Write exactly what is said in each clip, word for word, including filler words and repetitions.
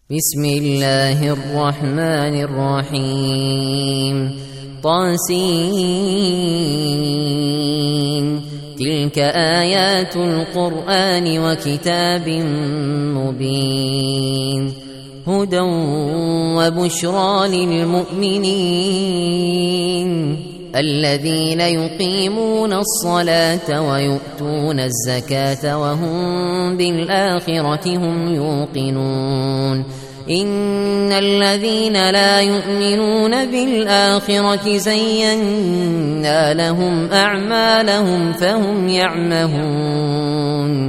بسم الله الرحمن الرحيم طاسين تلك آيات القرآن وكتاب مبين هدى وبشرى للمؤمنين الذين يقيمون الصلاة ويؤتون الزكاة وهم بالآخرة هم يوقنون إن الذين لا يؤمنون بالآخرة زينا لهم أعمالهم فهم يعمهون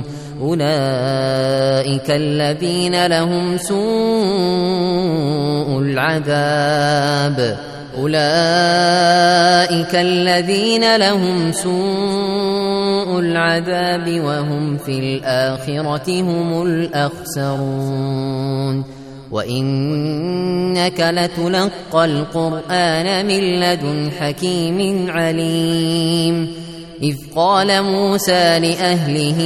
أولئك الذين لهم سوء العذاب أولئك الذين لهم سوء العذاب وهم في الآخرة هم الأخسرون وإنك لتلقى القرآن من لدن حكيم عليم إذ قال موسى لأهله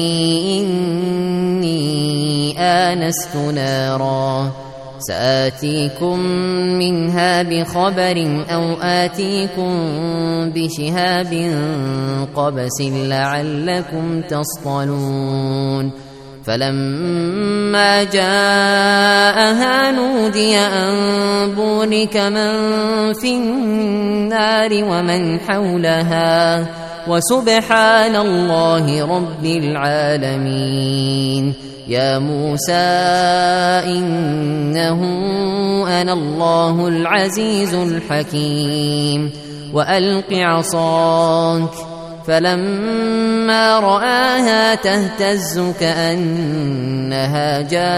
إني آنست نارا سآتيكم منها بخبر أو آتيكم بشهاب قبس لعلكم تصطلون فلما جاءها نودي أن بورك من في النار ومن حولها وسبحان الله رب العالمين يا موسى إنه أنا الله العزيز الحكيم وألق عصاك فلما رآها تهتز كأنها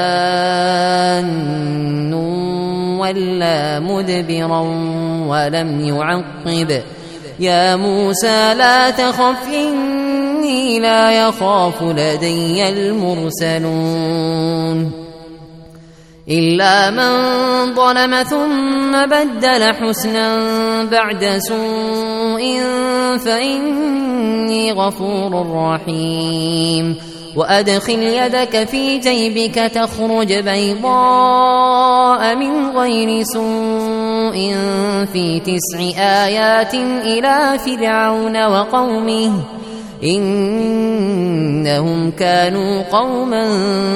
جان ولا مدبرا ولم يعقب يا موسى لا تخف إني لا يخاف لدي المرسلون إلا من ظلم ثم بدل حسنا بعد سوء فإني غفور رحيم وأدخل يدك في جيبك تخرج بيضاء من غير سوء في تسع آيات إلى فرعون وقومه إنهم كانوا قوما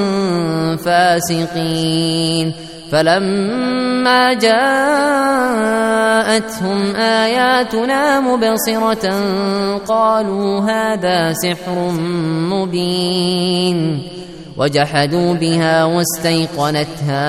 فاسقين فلما جاءتهم آياتنا مبصرة قالوا هذا سحر مبين وجحدوا بها واستيقنتها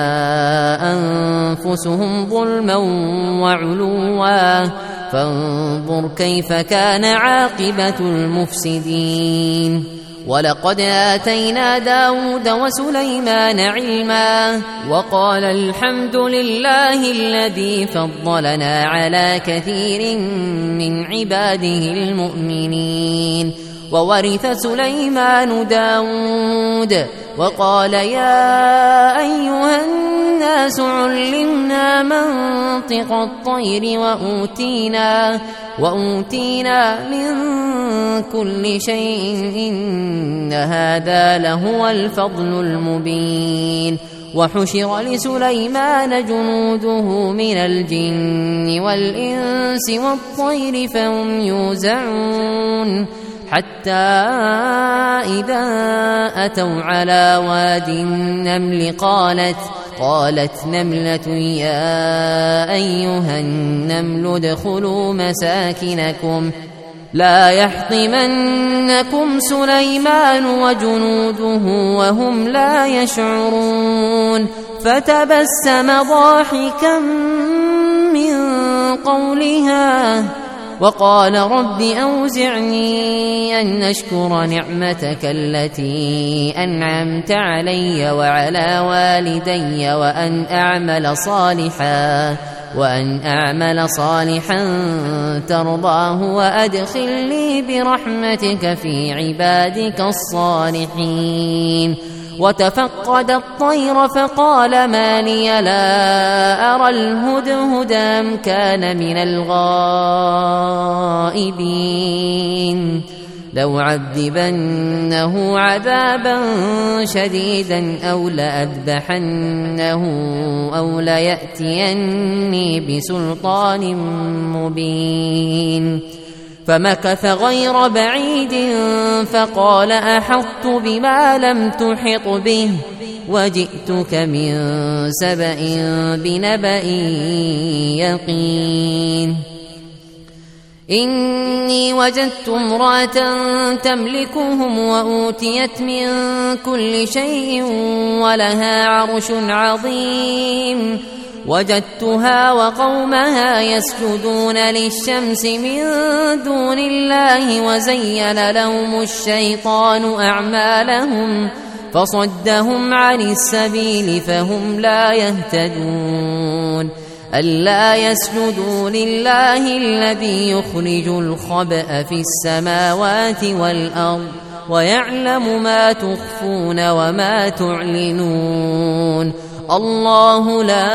أنفسهم ظلما وعلوا فانظر كيف كان عاقبة المفسدين ولقد آتينا داود وسليمان علما وقال الحمد لله الذي فضلنا على كثير من عباده المؤمنين وورث سليمان داود وقال يا أيها الناس علمنا منطق الطير وأوتينا, وأوتينا من كل شيء إن هذا لهو الفضل المبين وحشر لسليمان جنوده من الجن والإنس والطير فهم يوزعون حتى إذا أتوا على واد النمل قالت قالت نملة يا أيها النمل ادخلوا مساكنكم لا يحطمنكم سليمان وجنوده وهم لا يشعرون فتبسم ضاحكا من قولها وقال رب أوزعني أن أشكر نعمتك التي أنعمت علي وعلى والدي وأن أعمل صالحا وأن أعمل صالحا ترضاه وأدخلني برحمتك في عبادك الصالحين وتفقد الطير فقال ما لي لا أرى الهدهد أم كان من الغائبين لأعذبنه عذابا شديدا أو لأذبحنه أو ليأتيني بسلطان مبين. فمكث غير بعيد فقال أحطت بما لم تحط به وجئتك من سبأ بنبأ يقين. إني وجدت امرأة تملكهم وأوتيت من كل شيء ولها عرش عظيم. وجدتها وقومها يسجدون للشمس من دون الله وزين لهم الشيطان أعمالهم فصدهم عن السبيل فهم لا يهتدون. ألا يسجدوا لله الذي يخرج الخبأ في السماوات والأرض ويعلم ما تخفون وما تعلنون. الله لا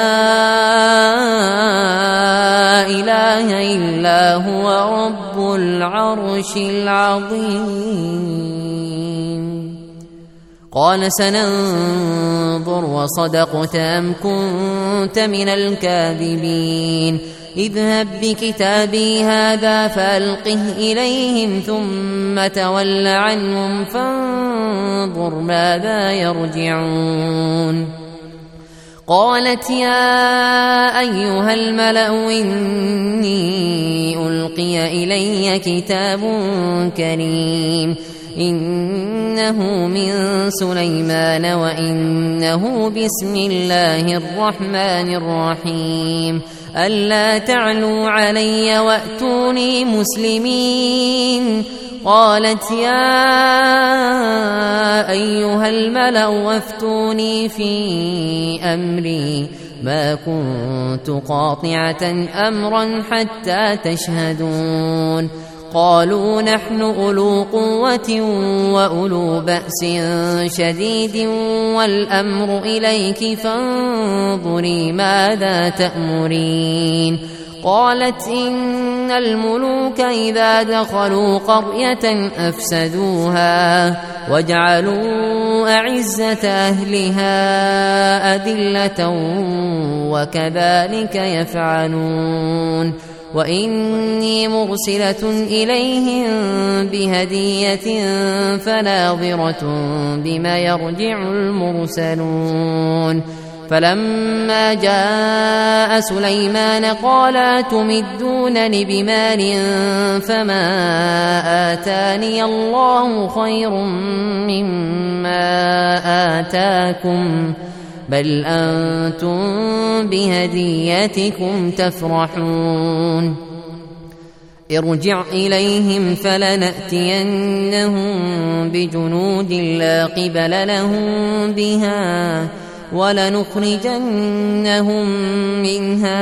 إله إلا هو رب العرش العظيم. قال سننظر وصدقت أم كنت من الكاذبين. اذهب بكتابي هذا فألقه إليهم ثم تول عنهم فانظر ماذا يرجعون. قالت يا أيها الملأ إني ألقي إلي كتاب كريم إنه من سليمان وإنه بسم الله الرحمن الرحيم. ألا تعلوا علي وأتوني مسلمين. قالت يا أيها الملأ وافتوني في أمري ما كنت قاطعة أمرا حتى تشهدون. قالوا نحن أولو قوة وأولو بأس شديد والأمر إليك فانظري ماذا تأمرين. قالت إن الملوك إذا دخلوا قرية أفسدوها وجعلوا أعزة أهلها أذلة وكذلك يفعلون. وإني مرسلة إليهم بهدية فناظرة بما يرجع المرسلون. فلما جاء سليمان قال أتمدونني بمال فما آتاني الله خير مما آتاكم بل أنتم بهديتكم تفرحون. ارجع إليهم فلنأتينهم بجنود لا قبل لهم بها ولنخرجنهم منها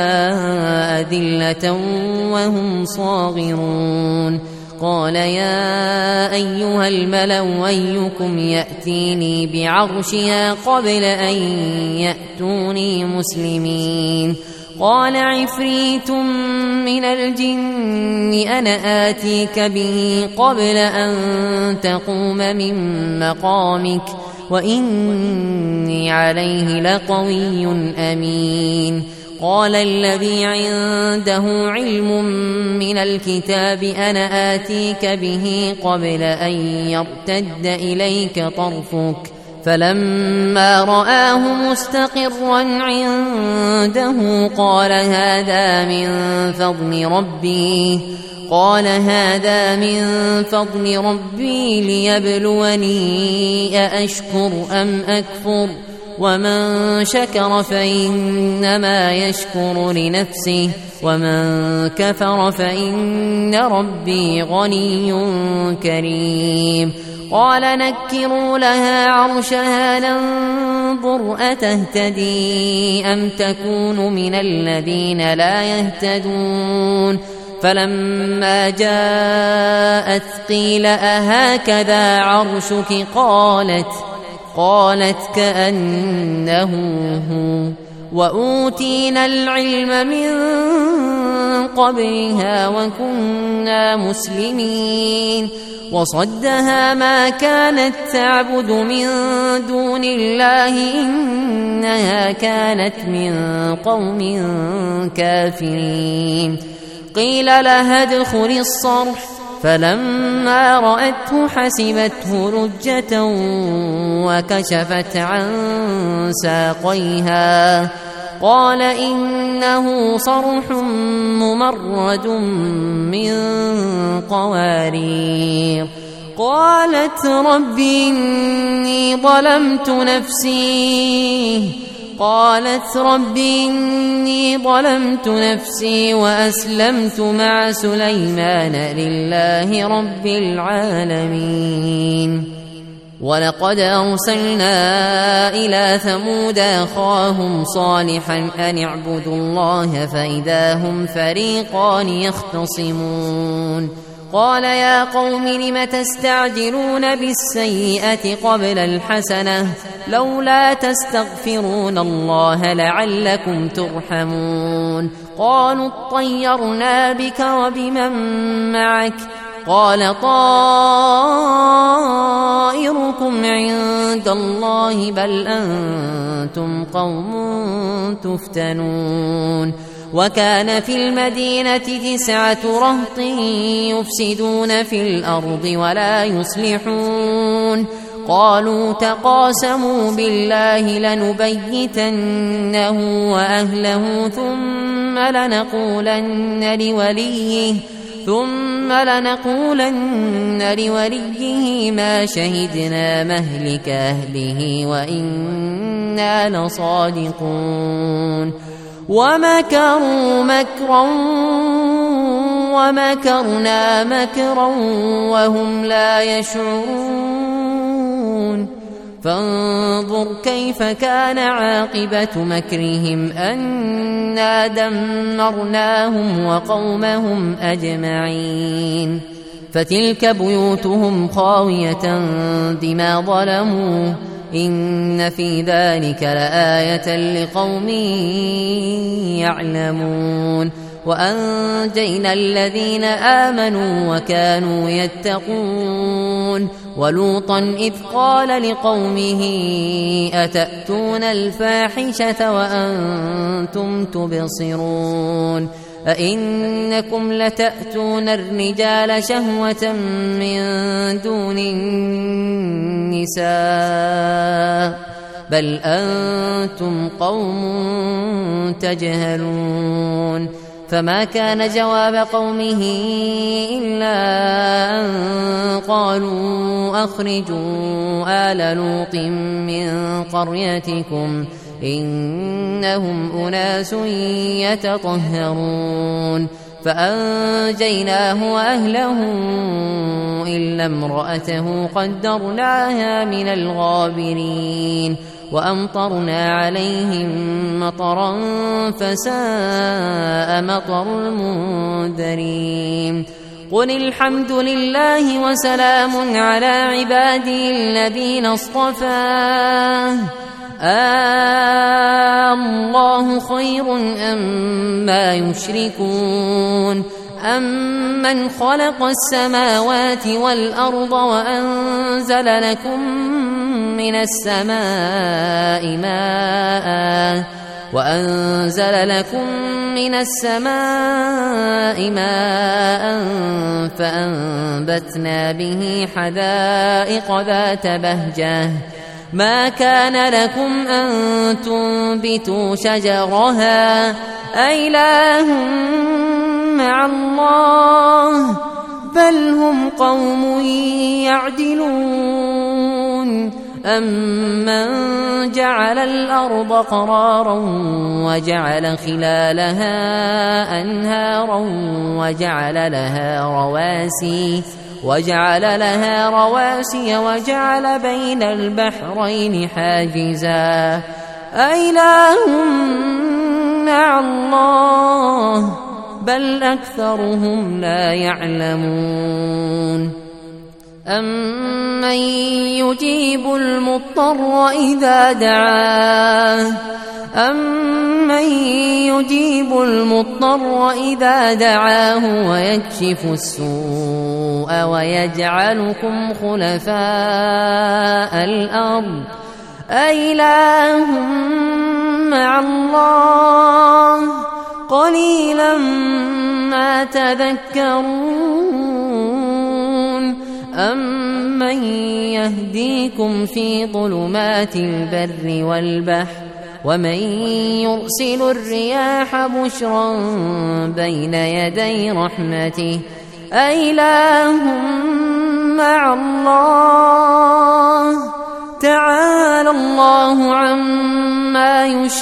أذلة وهم صاغرون. قال يا أيها الملأ أيكم يأتيني بعرشها قبل أن يأتوني مسلمين. قال عفريت من الجن أنا آتيك به قبل أن تقوم من مقامك وإني عليه لقوي أمين. قال الذي عنده علم من الكتاب أنا آتيك به قبل أن يرتد إليك طرفك فلما رآه مستقرا عنده قال هذا من فضل ربي قال هذا من فضل ربي ليبلوني أأشكر أم أكفر ومن شكر فإنما يشكر لنفسه ومن كفر فإن ربي غني كريم. قال نكروا لها عرشها ننظر أتهتدي أم تكون من الذين لا يهتدون. فلما جاءت قيل أهكذا عرشك قالت قالت كأنه هو وأوتينا العلم من قبلها وكنا مسلمين. وصدها ما كانت تعبد من دون الله إنها كانت من قوم كافرين. قيل لها ادخل الصرح فلما رأته حسبته لجة وكشفت عن ساقيها قال إنه صرح ممرد من قوارير. قالت رب إني ظلمت نفسي قالت رب إني ظلمت نفسي وأسلمت مع سليمان لله رب العالمين. ولقد أرسلنا إلى ثمود أخاهم صالحا أن اعبدوا الله فإذا هم فريقان يختصمون. قال يا قوم لم تستعجلون بالسيئة قبل الحسنة لولا تستغفرون الله لعلكم ترحمون. قالوا اطيرنا بك وبمن معك قال طائركم عند الله بل أنتم قوم تفتنون. وكان في المدينة تسعة رهط يفسدون في الأرض ولا يصلحون. قالوا تقاسموا بالله لنبيتنه وأهله ثم لنقولن لوليه ثم لنقولن لوليه ما شهدنا مهلك أهله وإنا لصادقون. ومكروا مكرا ومكرنا مكرا وهم لا يشعرون. فانظر كيف كان عاقبة مكرهم أنا دمرناهم وقومهم أجمعين. فتلك بيوتهم خاوية بما ظلموا إن في ذلك لآية لقوم يعلمون. وأنجينا الذين آمنوا وكانوا يتقون. ولوطا إذ قال لقومه أتأتون الفاحشة وأنتم تبصرون أئنكم لتأتون الرجال شهوة من دون النساء بل أنتم قوم تجهلون. فما كان جواب قومه إلا أن قالوا أخرجوا آل لوط من قريتكم إنهم أناس يتطهرون. فأنجيناه وأهله إلا امرأته قدرناها من الغابرين. وأمطرنا عليهم مطرا فساء مطر المنذرين. قل الحمد لله وسلام على عبادي الذين اصطفاه آه الله خير أما يشركون. أمن خلق السماوات والأرض وأنزل لكم من السماء ماء وأنزل لكم من السماء ماء فأنبتنا به حدائق ذات بهجة ما كان لكم أن تنبتوا شجرها أإله مع الله بل هم قوم يعدلون. أمن جعل الأرض قرارا وجعل خلالها أنهارا وجعل لها رواسي وجعل لها رواسي وجعل بين البحرين حاجزا أإله مع الله بل أكثرهم لا يعلمون. أمن يجيب المضطر إذا دعاه أمن أَمَّن يُجِيبُ الْمُضْطَرَّ إِذَا دَعَاهُ وَيَكْشِفُ السُّوءَ وَيَجْعَلُكُمْ خُلَفَاءَ الْأَرْضِ أَإِلَٰهٌ مَّعَ اللَّهِ قَلِيلًا مَّا تَذَكَّرُونَ أَمَّن يَهْدِيكُمْ فِي ظُلُمَاتِ الْبَرِّ وَالْبَحْرِ وَمَن يُرْسِلُ الرِّيَاحَ بُشْرًا بَيْنَ يَدَيْ رَحْمَتِهِ أَإِلَٰهٌ مَّعَ اللَّهِ تَعَالَى اللَّهُ عَمَّا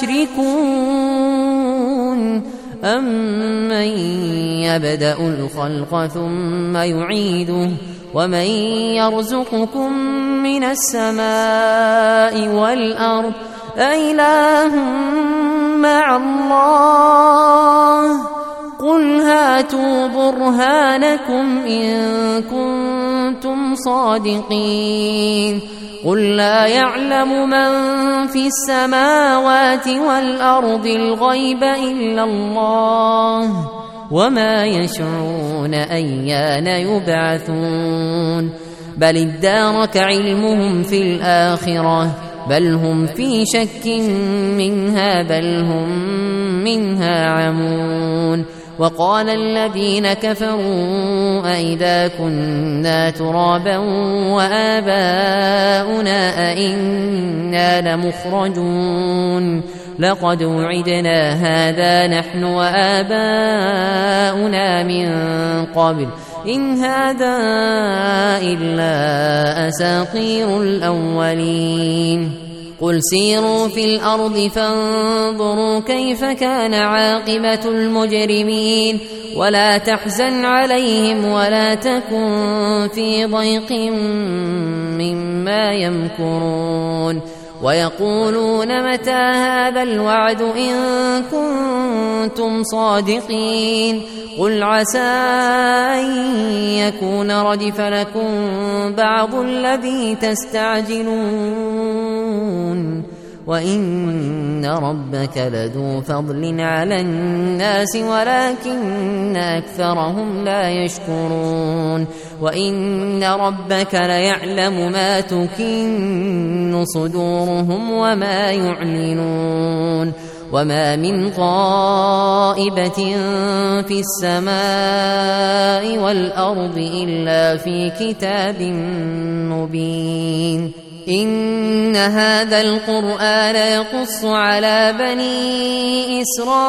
يُشْرِكُونَ أَمَّن يَبْدَأُ الْخَلْقَ ثُمَّ يُعِيدُهُ وَمَن يَرْزُقُكُم مِّنَ السَّمَاءِ وَالْأَرْضِ أَإِلَٰهٌ مَّعَ اللَّهِ قُلْ هَاتُوا بُرْهَانَكُمْ إِن كُنتُمْ صَادِقِينَ قُل لَّا يَعْلَمُ مَن فِي السَّمَاوَاتِ وَالْأَرْضِ الْغَيْبَ إِلَّا اللَّهُ وَمَا يَشْعُرُونَ أَيَّانَ يُبْعَثُونَ بَلِ ادَّارَكَ عِلْمُهُمْ فِي الْآخِرَةِ بَلْ هُمْ فِي شَكٍّ مِّنْهَا بَلْ هُمْ مِنْهَا عَمُونَ وَقَالَ الَّذِينَ كَفَرُوا أَإِذَا كُنَّا تُرَابًا وَآبَاؤُنَا أَإِنَّا لَمُخْرَجُونَ لَقَدْ وُعِدْنَا هَٰذَا نَحْنُ وَآبَاؤُنَا مِن قَبْلُ إِنْ هَٰذَا إِلَّا أَسَاطِيرُ الْأَوَّلِينَ قُلْ سِيرُوا فِي الْأَرْضِ فَانظُرُوا كَيْفَ كَانَ عَاقِبَةُ الْمُجْرِمِينَ وَلَا تَحْزَنْ عَلَيْهِمْ وَلَا تَكُن فِي ضَيْقٍ مِّمَّا يَمْكُرُونَ وَيَقُولُونَ مَتَىٰ هَٰذَا الْوَعْدُ إِن كُنتُمْ صَادِقِينَ قُلْ عَسَىٰ أَن يَكُونَ رَدِفَ لَكُم بَعْضُ الَّذِي تَسْتَعْجِلُونَ وَإِنَّ رَبَّكَ لَذُو فَضْلٍ عَلَى النَّاسِ وَلَٰكِنَّ أَكْثَرَهُمْ لَا يَشْكُرُونَ وَإِنَّ رَبَّكَ لَيَعْلَمُ مَا تُكِنُّ صُدُورُهُمْ وَمَا يُعْلِنُونَ وَمَا مِنْ غَائِبَةٍ فِي السَّمَاءِ وَالْأَرْضِ إِلَّا فِي كِتَابٍ مُّبِينٍ إِنَّ هَٰذَا الْقُرْآنَ يَقُصُّ عَلَىٰ بَنِي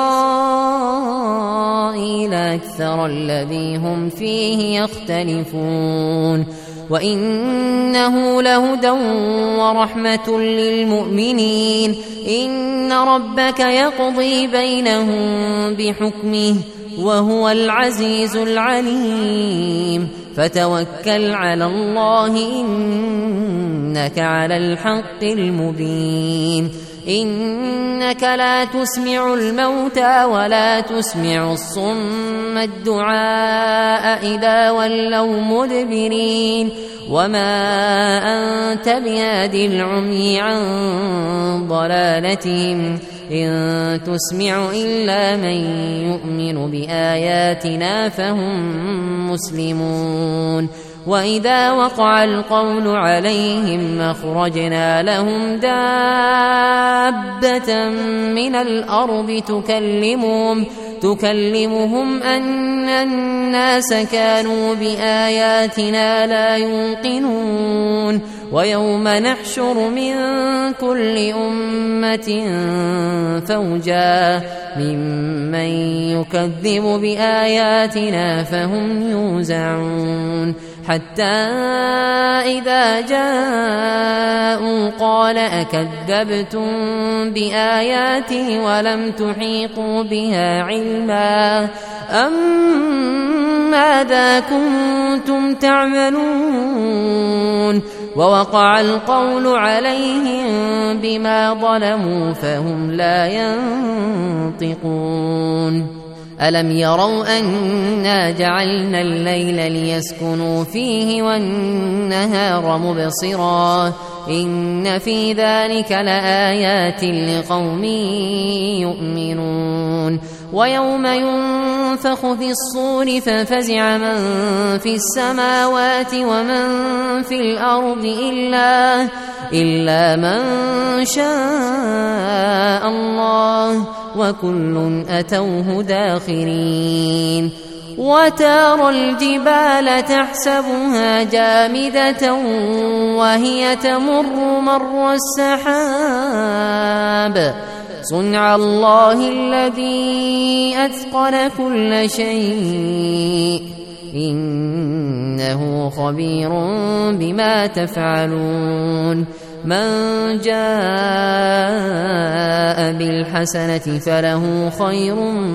إِسْرَائِيلَ أَكْثَرَ الَّذِي هُمْ فِيهِ يَخْتَلِفُونَ وَإِنَّهُ لَهُدًى وَرَحْمَةٌ لِّلْمُؤْمِنِينَ إِنَّ رَبَّكَ يَقْضِي بَيْنَهُم بِحُكْمِهِ وَهُوَ الْعَزِيزُ الْعَلِيمُ فَتَوَكَّلْ عَلَى اللَّهِ إِنَّكَ عَلَى الْحَقِّ الْمُبِينِ إِنَّكَ لَا تُسْمِعُ الْمَوْتَىٰ وَلَا تُسْمِعُ الصُّمَّ الدُّعَاءَ إِذَا وَلَّوْا مُدْبِرِينَ وَمَا أَنتَ بِهَادِ الْعُمْيِ عَن ضَلَالَتِهِمْ إِن تُسْمِعُ إِلَّا مَن يُؤْمِنُ بِآيَاتِنَا فَهُم مُّسْلِمُونَ وَإِذَا وَقَعَ الْقَوْلُ عَلَيْهِمْ أَخْرَجْنَا لَهُمْ دَابَّةً مِّنَ الْأَرْضِ تُكَلِّمُهُمْ تكلمهم أن الناس كانوا بآياتنا لا يوقنون ويوم نحشر من كل أمة فوجا ممن يكذب بآياتنا فهم يوزعون حتى إذا جاءوا قال أكذبتم بآياتي ولم تحيطوا بها علما أم ماذا كنتم تعملون ووقع القول عليهم بما ظلموا فهم لا ينطقون ألم يروا أنا جعلنا الليل ليسكنوا فيه والنهار مبصرا إن في ذلك لآيات لقوم يؤمنون ويوم ينفخ في الصور ففزع من في السماوات ومن في الأرض إلا, إلا من شاء الله وكل أتوه داخرين وترى الجبال تحسبها جامدة وهي تمر مر السحاب صنع الله الذي أتقن كل شيء إنه خبير بما تفعلون من جاء بالحسنة فله خير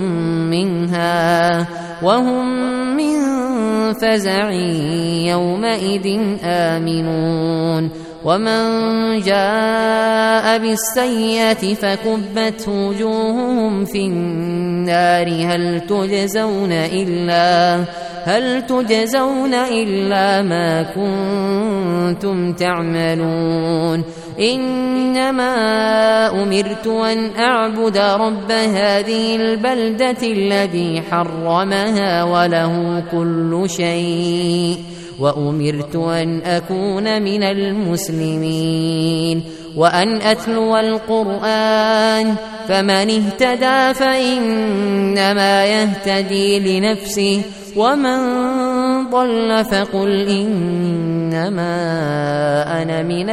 منها وهم من فزع يومئذ آمنون ومن جاء بالسيئة فكبت وجوههم في النار هل تجزون إلا هل تجزون إلا ما كنتم تعملون إنما أمرت أن أعبد رب هذه البلدة الذي حرمها وله كل شيء وأمرت أن أكون من المسلمين وأن أتلو القرآن فمن اهتدى فإنما يهتدي لنفسه ومن ضل فقل إنما أنا من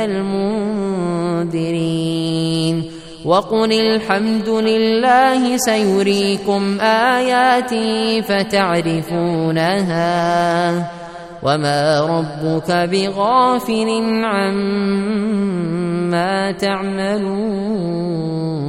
المنذرين وقل الحمد لله سيريكم آياتي فتعرفونها وما ربك بغافل عما تعملون.